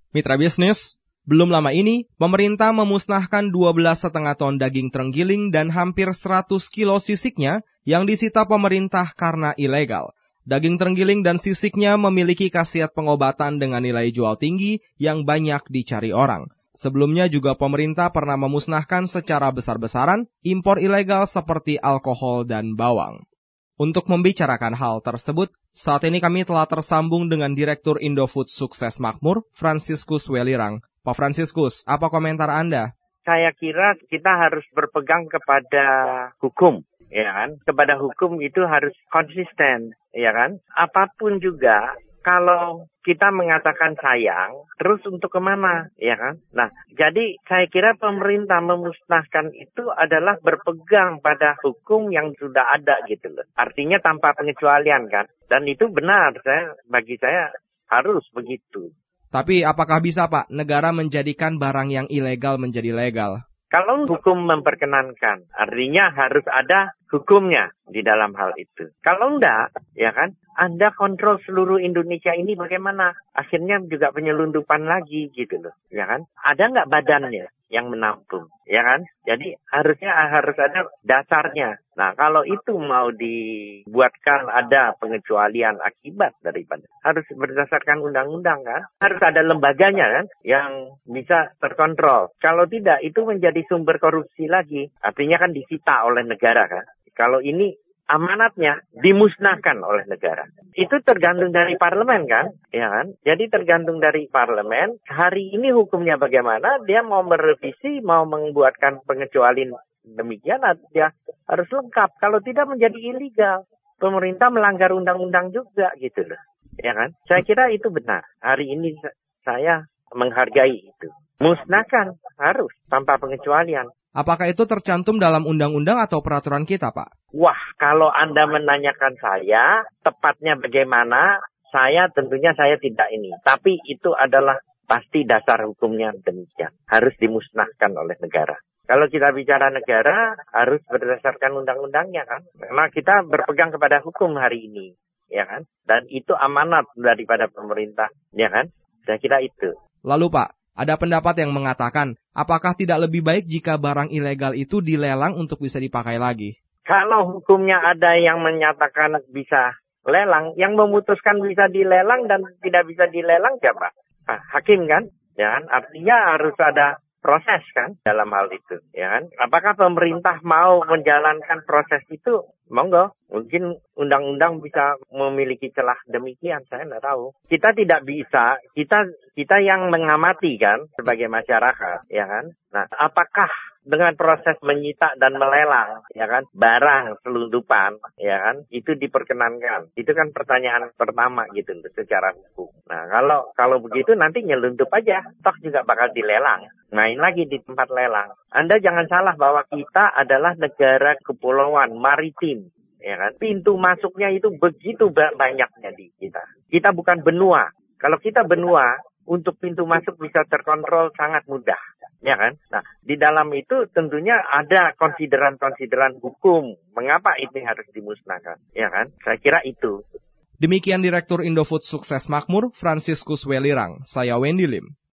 Mitra bisnis, belum lama ini, pemerintah memusnahkan 12,5 ton daging terenggiling dan hampir 100 kilo sisiknya yang disita pemerintah karena ilegal. Daging terenggiling dan sisiknya memiliki khasiat pengobatan dengan nilai jual tinggi yang banyak dicari orang. Sebelumnya juga pemerintah pernah memusnahkan secara besar-besaran impor ilegal seperti alkohol dan bawang. Untuk membicarakan hal tersebut, saat ini kami telah tersambung dengan Direktur Indofood Sukses Makmur, Franciscus Welirang. Pak Franciscus, apa komentar Anda? Saya kira kita harus berpegang kepada hukum, ya kan? Kepada hukum itu harus konsisten, ya kan? Apapun juga, kalau kita mengatakan sayang, terus untuk kemana, ya kan? Nah, jadi saya kira pemerintah memusnahkan itu adalah berpegang pada hukum yang sudah ada gitu loh. Artinya tanpa pengecualian kan? Dan itu benar, bagi saya harus begitu. Tapi apakah bisa Pak, negara menjadikan barang yang ilegal menjadi legal? Kalau hukum memperkenankan, artinya harus ada hukumnya di dalam hal itu. Kalau enggak, ya kan, Anda kontrol seluruh Indonesia ini bagaimana? Akhirnya juga penyelundupan lagi gitu loh, ya kan? Ada enggak badannya yang menampung, ya kan? Jadi harus ada dasarnya. Nah, kalau itu mau dibuatkan ada pengecualian akibat daripada, harus berdasarkan undang-undang kan? Harus ada lembaganya kan yang bisa terkontrol. Kalau tidak, itu menjadi sumber korupsi lagi. Artinya kan disita oleh negara kan? Kalau ini amanatnya dimusnahkan oleh negara. Itu tergantung dari parlemen kan? Ya kan? Jadi tergantung dari parlemen. Hari ini hukumnya bagaimana? Dia mau merevisi, mau membuatkan pengecualian demikian, dia harus lengkap. Kalau tidak menjadi ilegal. Pemerintah melanggar undang-undang juga gitu loh. Ya kan? Saya kira itu benar. Hari ini saya menghargai itu. Musnahkan harus tanpa pengecualian. Apakah itu tercantum dalam undang-undang atau peraturan kita, Pak? Wah, kalau Anda menanyakan saya, tepatnya bagaimana, tentunya saya tidak ini. Tapi itu adalah pasti dasar hukumnya demikian. Harus dimusnahkan oleh negara. Kalau kita bicara negara, harus berdasarkan undang-undangnya kan. Memang kita berpegang kepada hukum hari ini, ya kan. Dan itu amanat daripada pemerintah, ya kan. Saya kira itu. Lalu Pak, ada pendapat yang mengatakan, apakah tidak lebih baik jika barang ilegal itu dilelang untuk bisa dipakai lagi? Kalau hukumnya ada yang menyatakan bisa lelang, yang memutuskan bisa dilelang dan tidak bisa dilelang siapa? Nah, hakim kan? Ya kan? Artinya harus ada proses kan dalam hal itu. Ya kan? Apakah pemerintah mau menjalankan proses itu? Monggo. Mungkin undang-undang bisa memiliki celah demikian, saya tidak tahu. Kita tidak bisa, kita yang mengamati kan sebagai masyarakat, ya kan. Nah, apakah dengan proses menyita dan melelang, ya kan, barang selundupan, ya kan, itu diperkenankan? Itu kan pertanyaan pertama gitu secara hukum. Nah, kalau begitu nanti nyelundup aja, toh juga bakal dilelang. Main lagi di tempat lelang. Anda jangan salah bahwa kita adalah negara kepulauan maritim. Ya kan? Pintu masuknya itu begitu banyaknya di kita. Kita bukan benua. Kalau kita benua, untuk pintu masuk bisa terkontrol sangat mudah. Ya kan? Nah, di dalam itu tentunya ada konsideran-konsideran hukum. Mengapa ini harus dimusnahkan? Ya kan? Saya kira itu. Demikian Direktur Indofood Sukses Makmur, Franciscus Welirang. Saya Wendy Lim.